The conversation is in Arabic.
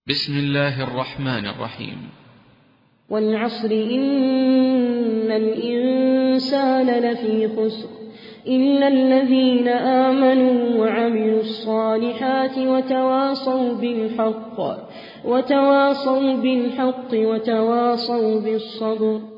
بسم الله الرحمن الرحيم. والعصر إن الإنسان لفي خسر إلا الذين آمنوا وعملوا الصالحات وتواصوا بالحق وتواصوا بالصبر